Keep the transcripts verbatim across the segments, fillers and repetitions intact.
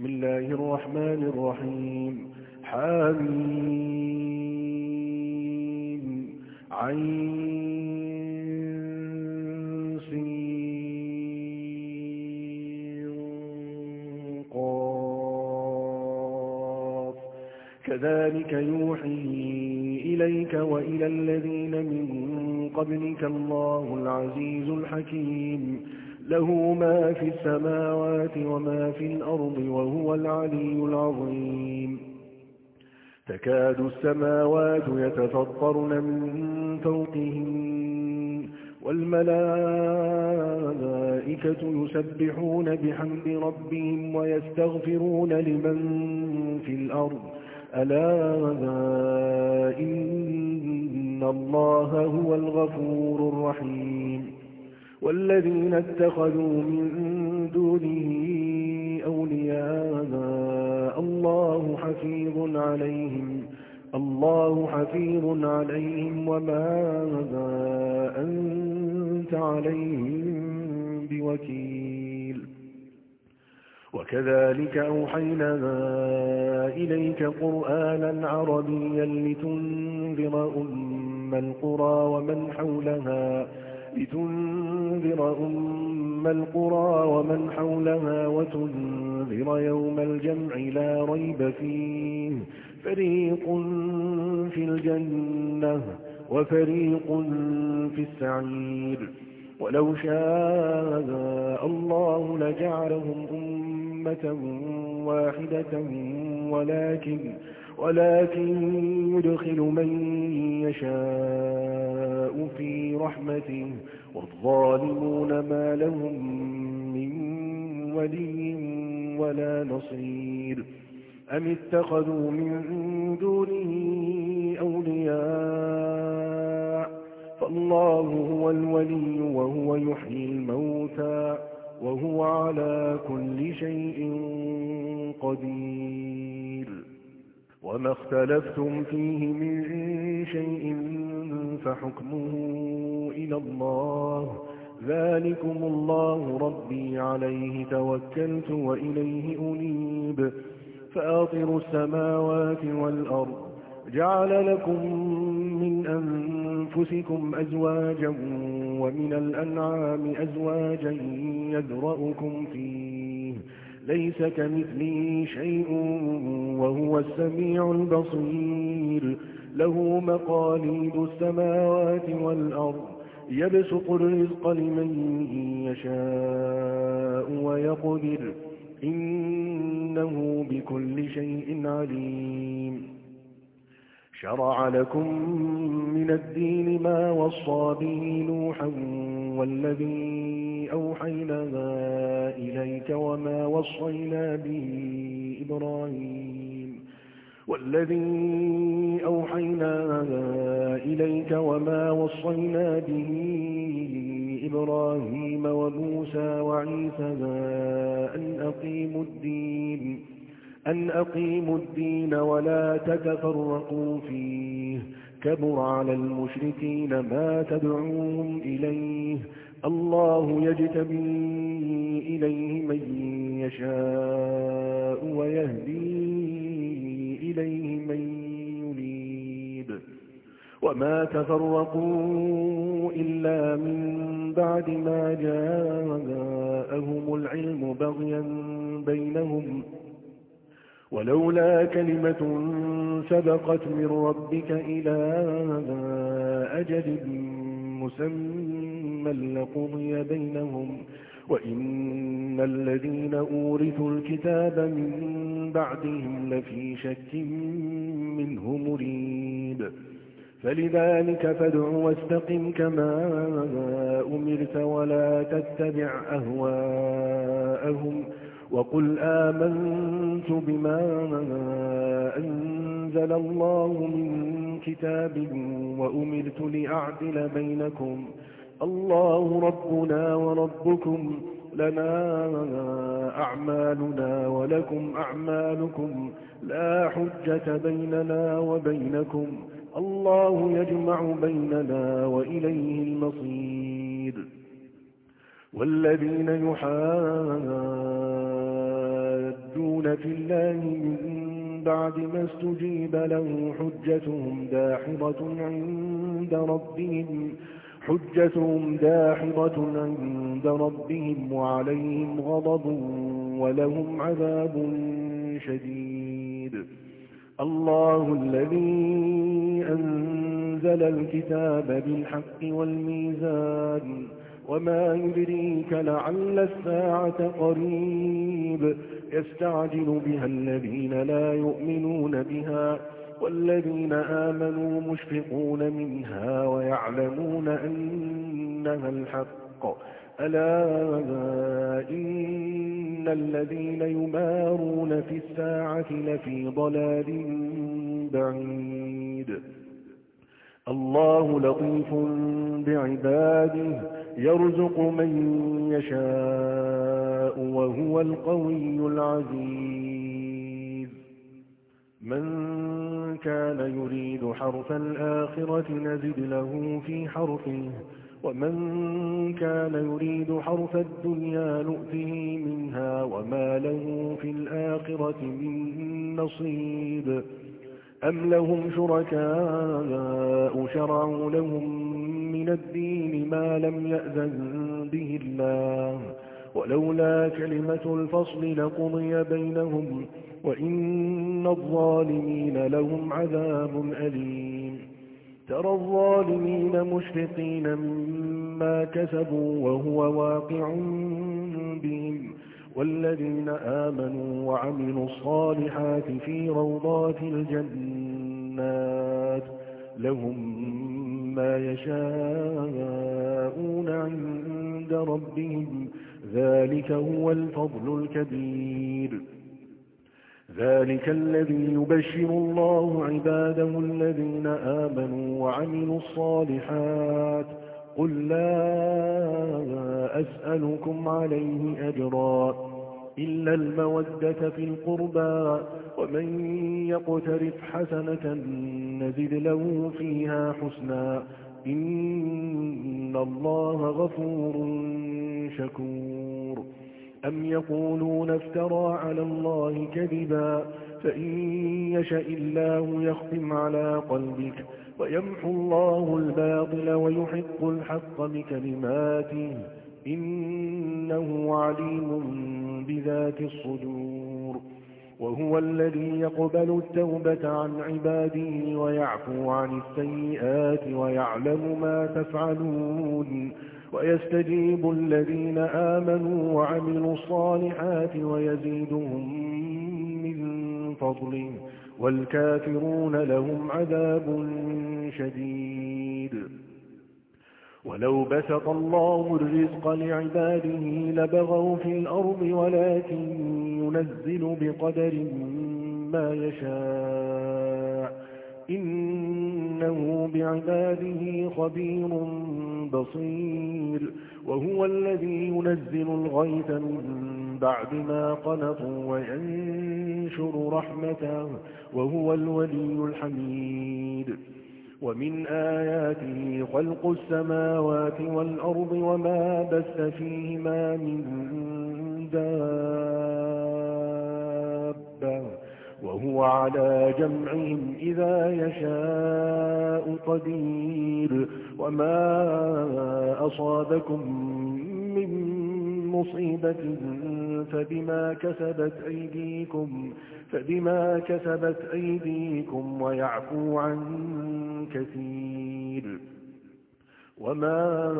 بسم الله الرحمن الرحيم. حميم عين سين قاف كذلك يوحي إليك وإلى الذين من قبلك الله العزيز الحكيم له ما في السماوات وما في الأرض وهو العلي العظيم. تكاد السماوات يتفطرن من فوقهن والملائكة يسبحون بحمد ربهم ويستغفرون لمن في الأرض ألا إن الله هو الغفور الرحيم. والذين اتخذوا من دونه أولياء الله حفيظ عليهم الله حفيظ عليهم وما أنت عليهم بوكيل. وكذلك أوحينا إليك قرآنا عربيا لتنذر أم القرى ومن حولها لتنذر أم القرى ومن حولها وتنذر يوم الجمع لا ريب فيه فريق في الجنة وفريق في السعير. ولو شاء الله لجعلهم أمة واحدة ولكن ولكن يدخل من يشاء في رحمته والظالمون ما لهم من ولي ولا نصير. أم اتخذوا من دونه أولياء فالله هو الولي وهو يحيي الموتى وهو على كل شيء قدير. وما اختلفتم فيه من شيء فحكمه إلى الله ذلكم الله ربي عليه توكلت وإليه أنيب. فاطر السماوات والأرض جعل لكم من أنفسكم أزواجا ومن الأنعام أزواجا يذرأكم فيه ليس كمثله شيء وهو السميع البصير. له مقاليد السماوات والأرض يبسط الرزق لمن يشاء ويقدر إنه بكل شيء عليم. شرع لكم من الدين ما وصى به نوحا والذي أوحينا إليك وما وصينا به إبراهيم والذي أوحينا إليك وما وصينا به إبراهيم وموسى وعيسى أن أقيموا الدين أن أقيموا الدين ولا تتفرقوا فيه كبر على المشركين ما تدعوهم إليه الله يجتبي إليه من يشاء ويهدي إليه من ينيب. وما تفرقوا إلا من بعد ما جاءهم العلم بغيا بينهم ولولا كلمة سبقت من ربك إلى أجل مسمى لقضي بينهم وإن الذين أورثوا الكتاب من بعدهم لفي شك منه مريب. فلذلك فادع واستقم كما أمرت ولا تتبع أهواءهم وقل آمنت بما أنزل الله من كتاب وأمرت لأعدل بينكم الله ربنا وربكم لنا أعمالنا ولكم أعمالكم لا حجة بيننا وبينكم الله يجمع بيننا وإليه المصير. والذين يحادون يجادلون في الله من بعد ما استجيب له حجتهم داحضة عند ربهم حجتهم داحضة عند ربهم وعليهم غضب ولهم عذاب شديد. الله الذي أنزل الكتاب بالحق والميزان وما يدريك لعل الساعة قريب يستعجل بها الذين لا يؤمنون بها والذين آمنوا مشفقون منها ويعلمون أنها الحق ألا إن الذين يمارون في الساعة لفي ضلال بعيد. الله لطيف بعباده يرزق من يشاء وهو القوي العزيز. من كان يريد حرث الآخرة نزد له في حرثه ومن كان يريد حرث الدنيا نؤته منها وما له في الآخرة من نصيب. أم لهم شركاء شرعوا لهم من الدين ما لم يأذن به الله ولولا كلمة الفصل لقضي بينهم وإن الظالمين لهم عذاب أليم. ترى الظالمين مشفقين مما كسبوا وهو واقع بهم والذين آمنوا وعملوا الصالحات في روضات الجنات لهم ما يشاءون عند ربهم ذلك هو الفضل الكبير. ذلك الذي يبشر الله عباده الذين آمنوا وعملوا الصالحات قل لا أسألكم عليه أجرا إلا المودة في القربى ومن يقترف حسنة نزد له فيها حسنا إن الله غفور شكور. أم يقولون افترى على الله كذبا فإن يشأ الله يختم على قلبك ويمحو الله الباطل ويحق الحق بكلماته إنه عليم بذات الصدور. وهو الذي يقبل التوبة عن عباده ويعفو عن السيئات ويعلم ما تفعلون ويستجيب الذين آمنوا وعملوا الصالحات ويزيدهم من فضله والكافرون لهم عذاب شديد. ولو بسط الله الرزق لعباده لبغوا في الأرض ولكن ينزل بقدر ما يشاء إنه بعباده خبير بصير. وهو الذي ينزل الغيث من بعد ما قنطوا وينشر رحمته وهو الولي الحميد. ومن آياته خلق السماوات والأرض وما بث فيهما من دابة وهو على جمعهم إذا يشاء قدير. وما أصابكم من مصيبة فبما كسبت أيديكم فبما كسبت أيديكم ويعفو عن كثير. وما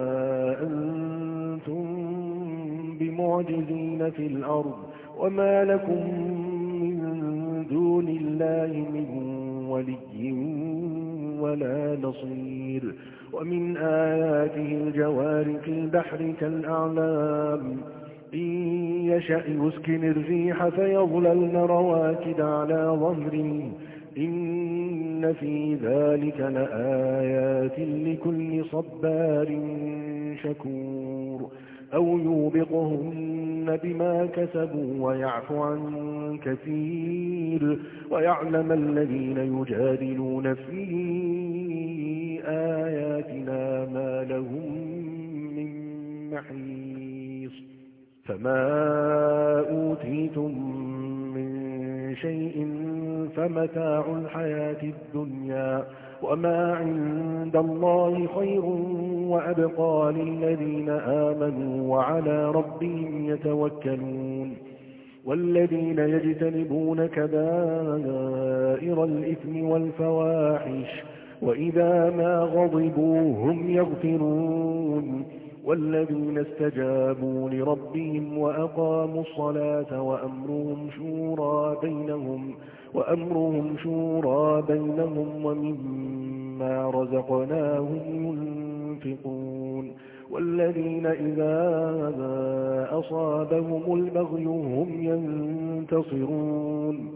أنتم بمعجزين في الأرض وما لكم من دون الله من ولي ولا نصير. ومن آياته الجوار في البحر كالأعلام إن يشأ يسكن الريح فيظللن رواكد على ظهره إن في ذلك لآيات لكل صبار شكور. أو يوبقهن بما كسبوا ويعفو عن كثير ويعلم الذين يجادلون في آياتنا ما لهم من محيص. فما أوتيتم شيء فمتاع الحياة الدنيا وما عند الله خير وأبقى للذين آمنوا وعلى ربهم يتوكلون والذين يجتنبون كبائر الإثم والفواحش وإذا ما غضبوا هم يغفرون والذين استجابوا لربهم وأقاموا الصلاة وأمرهم شورى بينهم وأمرهم شورى بينهم ومما رزقناهم ينفقون والذين إذا أصابهم البغي هم ينتصرون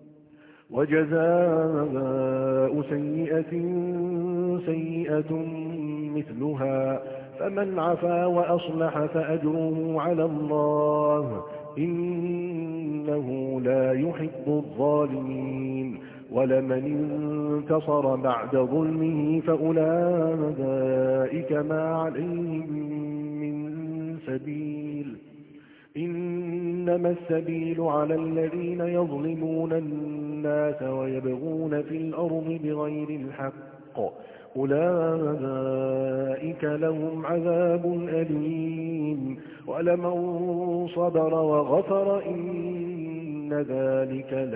وجزاء سيئة سيئة مثلها فمن عفا وأصلح فأجره على الله إنه لا يحب الظالمين ولمن انتصر بعد ظلمه فأولئك ما عليهم من سبيل إنما السبيل على الذين يظلمون الناس ويبغون في الأرض بغير الحق أولئك لهم عذاب أليم ولمن صبر وغفر إن ذلك